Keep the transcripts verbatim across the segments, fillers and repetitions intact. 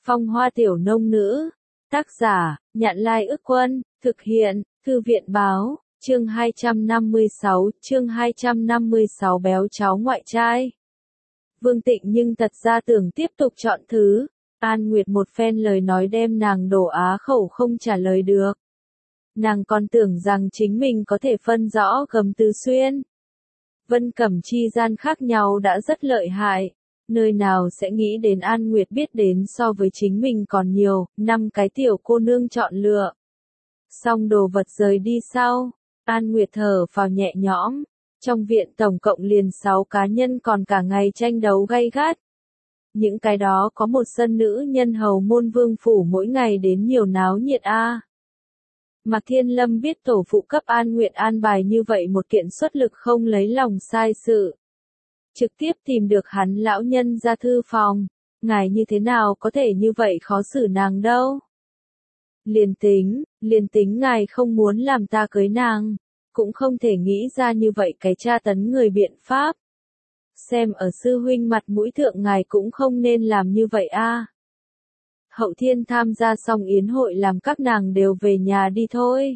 Phong Hoa Tiểu Nông Nữ. Tác giả, Nhạn Lai Ức Quân, thực hiện, Thư viện Báo, chương hai trăm năm mươi sáu, chương hai trăm năm mươi sáu béo cháu ngoại trai. Vương Tịnh nhưng thật ra tưởng tiếp tục chọn thứ, An Nguyệt một phen lời nói đem nàng đổ á khẩu không trả lời được. Nàng còn tưởng rằng chính mình có thể phân rõ gầm từ xuyên. Vân Cẩm chi gian khác nhau đã rất lợi hại, nơi nào sẽ nghĩ đến An Nguyệt biết đến so với chính mình còn nhiều, năm cái tiểu cô nương chọn lựa. Xong đồ vật rời đi sau, An Nguyệt thở phào nhẹ nhõm, trong viện tổng cộng liền sáu cá nhân còn cả ngày tranh đấu gay gắt. Những cái đó có một sân nữ nhân hầu môn vương phủ mỗi ngày đến nhiều náo nhiệt a. À. Mạc Thiên Lâm biết tổ phụ cấp An Nguyệt an bài như vậy một kiện xuất lực không lấy lòng sai sự. Trực tiếp tìm được hắn lão nhân ra thư phòng, ngài như thế nào có thể như vậy khó xử nàng đâu. Liền tính, liền tính ngài không muốn làm ta cưới nàng, cũng không thể nghĩ ra như vậy cái tra tấn người biện pháp. Xem ở sư huynh mặt mũi thượng ngài cũng không nên làm như vậy a. À. Hậu Thiên tham gia xong yến hội làm các nàng đều về nhà đi thôi.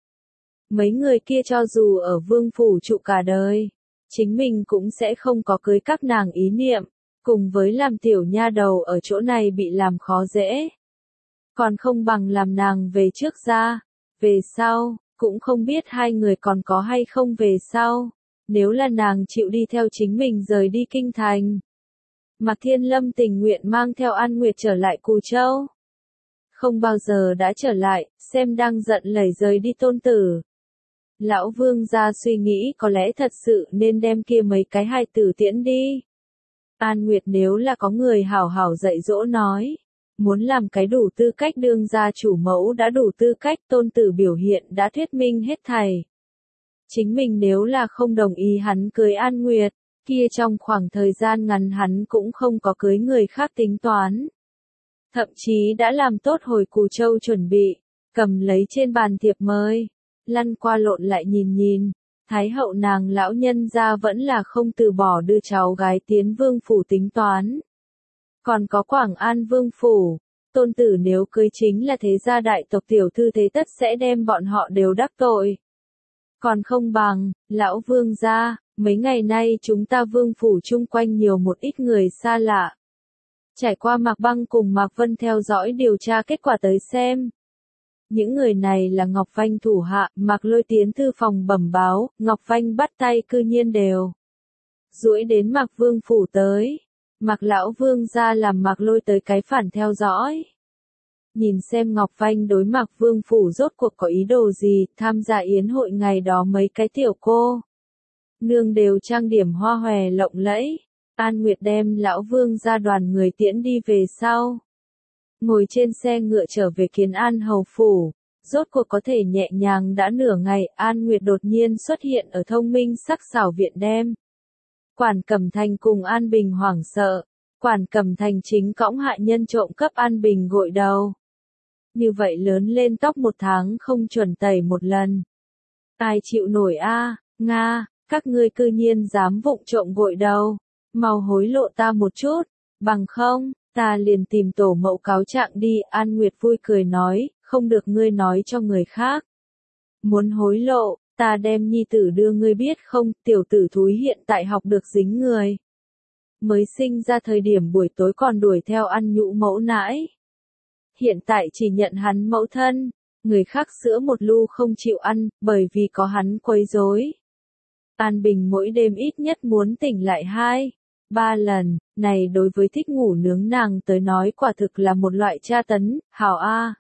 Mấy người kia cho dù ở vương phủ trụ cả đời, chính mình cũng sẽ không có cưới các nàng ý niệm, cùng với làm tiểu nha đầu ở chỗ này bị làm khó dễ. Còn không bằng làm nàng về trước ra, về sau, cũng không biết hai người còn có hay không về sau, nếu là nàng chịu đi theo chính mình rời đi kinh thành. Mạc Thiên Lâm tình nguyện mang theo An Nguyệt trở lại Cù Châu. Không bao giờ đã trở lại, xem đang giận lẩy rời đi tôn tử. Lão Vương gia suy nghĩ có lẽ thật sự nên đem kia mấy cái hài tử tiễn đi. An Nguyệt nếu là có người hảo hảo dạy dỗ nói, muốn làm cái đủ tư cách đương gia chủ mẫu đã đủ tư cách, tôn tử biểu hiện đã thuyết minh hết thảy. Chính mình nếu là không đồng ý hắn cưới An Nguyệt, kia trong khoảng thời gian ngắn hắn cũng không có cưới người khác tính toán. Thậm chí đã làm tốt hồi Cù Châu chuẩn bị, cầm lấy trên bàn thiệp mời, lăn qua lộn lại nhìn nhìn, Thái hậu nàng lão nhân gia vẫn là không từ bỏ đưa cháu gái tiến vương phủ tính toán. Còn có Quảng An vương phủ, tôn tử nếu cưới chính là thế gia đại tộc tiểu thư thế tất sẽ đem bọn họ đều đắc tội. Còn không bằng, lão vương gia, mấy ngày nay chúng ta vương phủ chung quanh nhiều một ít người xa lạ. Trải qua Mạc Băng cùng Mạc Vân theo dõi điều tra kết quả tới xem. Những người này là Ngọc Vanh thủ hạ, Mạc Lôi tiến thư phòng bẩm báo, Ngọc Vanh bắt tay cư nhiên đều duỗi đến Mạc Vương phủ tới. Mạc lão vương gia làm Mạc Lôi tới cái phản theo dõi. Nhìn xem Ngọc Vanh đối Mạc Vương phủ rốt cuộc có ý đồ gì, tham gia yến hội ngày đó mấy cái tiểu cô nương đều trang điểm hoa hòe lộng lẫy. An Nguyệt đem lão vương gia đoàn người tiễn đi về sau. Ngồi trên xe ngựa trở về Kiến An hầu phủ, rốt cuộc có thể nhẹ nhàng đã nửa ngày, An Nguyệt đột nhiên xuất hiện ở thông minh sắc sảo viện đem. Quản Cẩm Thành cùng An Bình hoảng sợ, Quản Cẩm Thành chính cõng hạ nhân trộm cấp An Bình gội đầu. Như vậy lớn lên tóc một tháng không chuẩn tẩy một lần. Ai chịu nổi a, à? Nga, các ngươi cư nhiên dám vụng trộm gội đầu, mau hối lộ ta một chút, bằng không, ta liền tìm tổ mẫu cáo trạng đi. An Nguyệt vui cười nói, không được ngươi nói cho người khác. Muốn hối lộ, ta đem nhi tử đưa ngươi biết không, tiểu tử thúi hiện tại học được dính người. Mới sinh ra thời điểm buổi tối còn đuổi theo ăn nhũ mẫu nãi. Hiện tại chỉ nhận hắn mẫu thân, người khác sữa một lu không chịu ăn, bởi vì có hắn quấy rối. An Bình mỗi đêm ít nhất muốn tỉnh lại hai, ba lần, này đối với thích ngủ nướng nàng tới nói quả thực là một loại tra tấn, hảo a.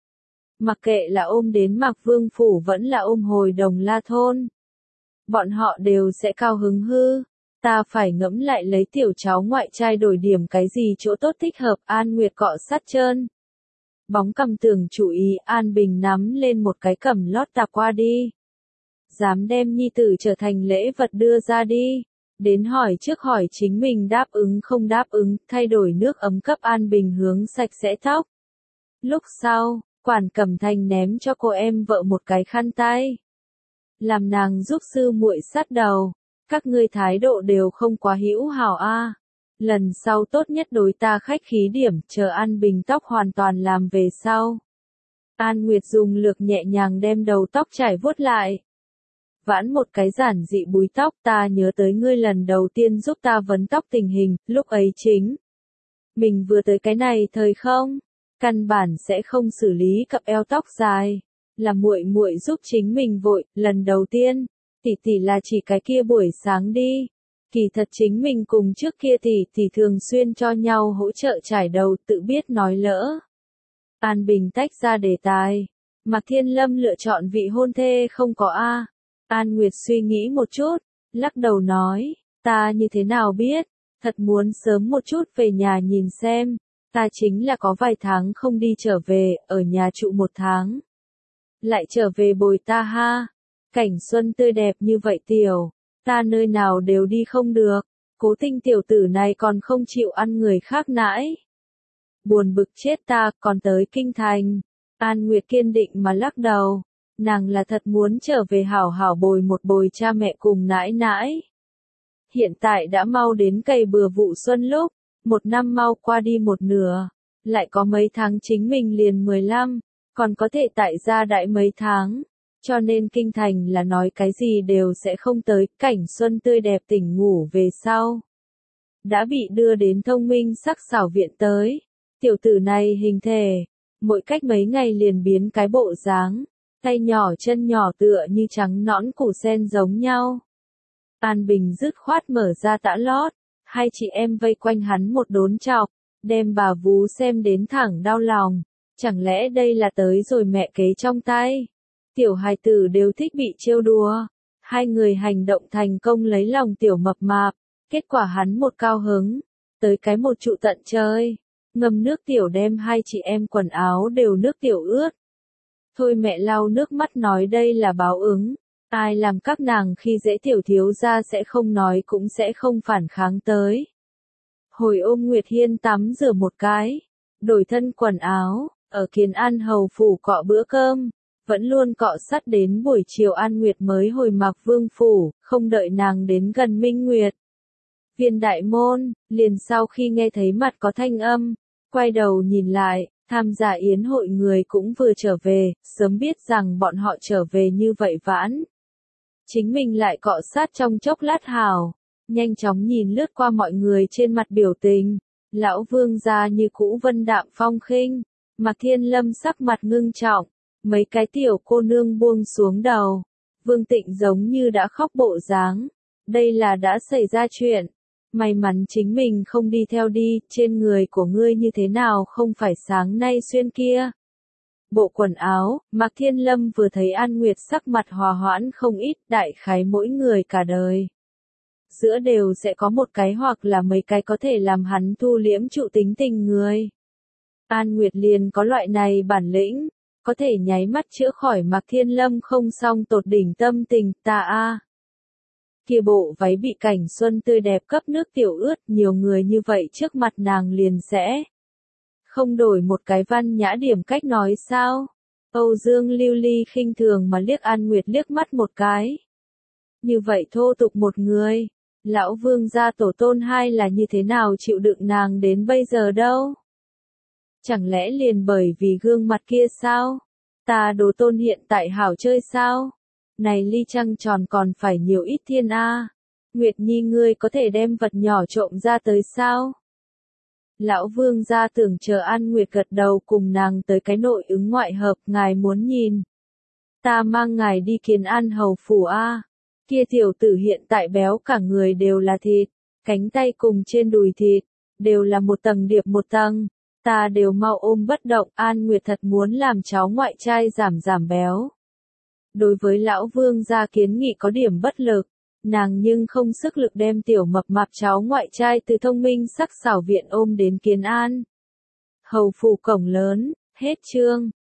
Mặc kệ là ôm đến Mạc Vương phủ vẫn là ôm hồi Đồng La thôn. Bọn họ đều sẽ cao hứng hư, ta phải ngẫm lại lấy tiểu cháu ngoại trai đổi điểm cái gì chỗ tốt thích hợp. An Nguyệt cọ sát trơn. Bóng cầm tưởng chủ ý, An Bình nắm lên một cái cẩm lót tạp qua đi. Dám đem nhi tử trở thành lễ vật đưa ra đi. Đến hỏi trước hỏi chính mình đáp ứng không đáp ứng, thay đổi nước ấm cấp An Bình hướng sạch sẽ tóc. Lúc sau, Quản Cẩm Thành ném cho cô em vợ một cái khăn tay. Làm nàng giúp sư muội sát đầu, các ngươi thái độ đều không quá hữu hảo a. lần sau tốt nhất đối ta khách khí điểm, chờ An Bình tóc hoàn toàn làm về sau. An Nguyệt dùng lược nhẹ nhàng đem đầu tóc trải vuốt lại. Vãn một cái giản dị búi tóc, ta nhớ tới ngươi lần đầu tiên giúp ta vấn tóc tình hình, lúc ấy chính. Mình vừa tới cái này thời không, căn bản sẽ không xử lý cặp eo tóc dài. Là muội muội giúp chính mình vội, lần đầu tiên, tỷ tỷ là chỉ cái kia buổi sáng đi. Kỳ thật chính mình cùng trước kia tỷ tỷ thường xuyên cho nhau hỗ trợ trải đầu, tự biết nói lỡ. An Bình tách ra đề tài. Mạc Thiên Lâm lựa chọn vị hôn thê không có a. An Nguyệt suy nghĩ một chút, lắc đầu nói, ta như thế nào biết, thật muốn sớm một chút về nhà nhìn xem, ta chính là có vài tháng không đi trở về, ở nhà trụ một tháng. Lại trở về bồi ta ha, cảnh xuân tươi đẹp như vậy tiểu, ta nơi nào đều đi không được, cố tình tiểu tử này còn không chịu ăn người khác nãi. Buồn bực chết ta, còn tới kinh thành. An Nguyệt kiên định mà lắc đầu, nàng là thật muốn trở về hảo hảo bồi một bồi cha mẹ cùng nãi nãi. Hiện tại đã mau đến cày bừa vụ xuân lúc, một năm mau qua đi một nửa, lại có mấy tháng chính mình liền mười lăm, còn có thể tại gia đại mấy tháng, cho nên kinh thành là nói cái gì đều sẽ không tới, cảnh xuân tươi đẹp tỉnh ngủ về sau. Đã bị đưa đến thông minh sắc xảo viện tới, tiểu tử này hình thể, mỗi cách mấy ngày liền biến cái bộ dáng, tay nhỏ chân nhỏ tựa như trắng nõn củ sen giống nhau. An Bình dứt khoát mở ra tã lót, hai chị em vây quanh hắn một đốn chọc, đem bà vú xem đến thẳng đau lòng, chẳng lẽ đây là tới rồi mẹ kế trong tay. Tiểu hài tử đều thích bị trêu đùa, hai người hành động thành công lấy lòng tiểu mập mạp, kết quả hắn một cao hứng, tới cái một trụ tận trời, ngâm nước tiểu đem hai chị em quần áo đều nước tiểu ướt. Thôi mẹ lau nước mắt nói đây là báo ứng, ai làm các nàng khi dễ tiểu thiếu gia sẽ không nói cũng sẽ không phản kháng tới. Hồi ôm Nguyệt Hiên tắm rửa một cái, đổi thân quần áo, ở Kiến An hầu phủ cọ bữa cơm, vẫn luôn cọ sắt đến buổi chiều An Nguyệt mới hồi Mạc Vương phủ, không đợi nàng đến gần Minh Nguyệt. Viên đại môn, liền sau khi nghe thấy mặt có thanh âm, quay đầu nhìn lại, tham gia yến hội người cũng vừa trở về, sớm biết rằng bọn họ trở về như vậy vãn. Chính mình lại cọ sát trong chốc lát hào, nhanh chóng nhìn lướt qua mọi người trên mặt biểu tình, lão vương gia như cũ vân đạm phong khinh, Mạc Thiên Lâm sắc mặt ngưng trọng, mấy cái tiểu cô nương buông xuống đầu, Vương Tịnh giống như đã khóc bộ dáng, đây là đã xảy ra chuyện, may mắn chính mình không đi theo đi, trên người của ngươi như thế nào không phải sáng nay xuyên kia. Bộ quần áo, Mạc Thiên Lâm vừa thấy An Nguyệt sắc mặt hòa hoãn không ít, đại khái mỗi người cả đời. Giữa đều sẽ có một cái hoặc là mấy cái có thể làm hắn thu liễm trụ tính tình người. An Nguyệt liền có loại này bản lĩnh, có thể nháy mắt chữa khỏi Mạc Thiên Lâm không xong tột đỉnh tâm tình, ta a. Kia bộ váy bị cảnh xuân tươi đẹp cấp nước tiểu ướt, nhiều người như vậy trước mặt nàng liền sẽ không đổi một cái văn nhã điểm cách nói sao? Âu Dương Lưu Ly khinh thường mà liếc An Nguyệt liếc mắt một cái. Như vậy thô tục một người, lão vương gia tổ tôn hai là như thế nào chịu đựng nàng đến bây giờ đâu? Chẳng lẽ liền bởi vì gương mặt kia sao? Ta đồ tôn hiện tại hảo chơi sao? Này ly trăng tròn còn phải nhiều ít thiên a. Nguyệt Nhi ngươi có thể đem vật nhỏ trộm ra tới sao? Lão vương gia tưởng chờ An Nguyệt gật đầu cùng nàng tới cái nội ứng ngoại hợp, ngài muốn nhìn. Ta mang ngài đi Kiến An hầu phủ a. Kia tiểu tử hiện tại béo cả người đều là thịt, cánh tay cùng trên đùi thịt, đều là một tầng điệp một tầng. Ta đều mau ôm bất động, An Nguyệt thật muốn làm cháu ngoại trai giảm giảm béo. Đối với lão vương gia kiến nghị có điểm bất lực, nàng nhưng không sức lực đem tiểu mập mạp cháu ngoại trai từ thông minh sắc xảo viện ôm đến Kiến An. Hầu phủ cổng lớn, hết chương.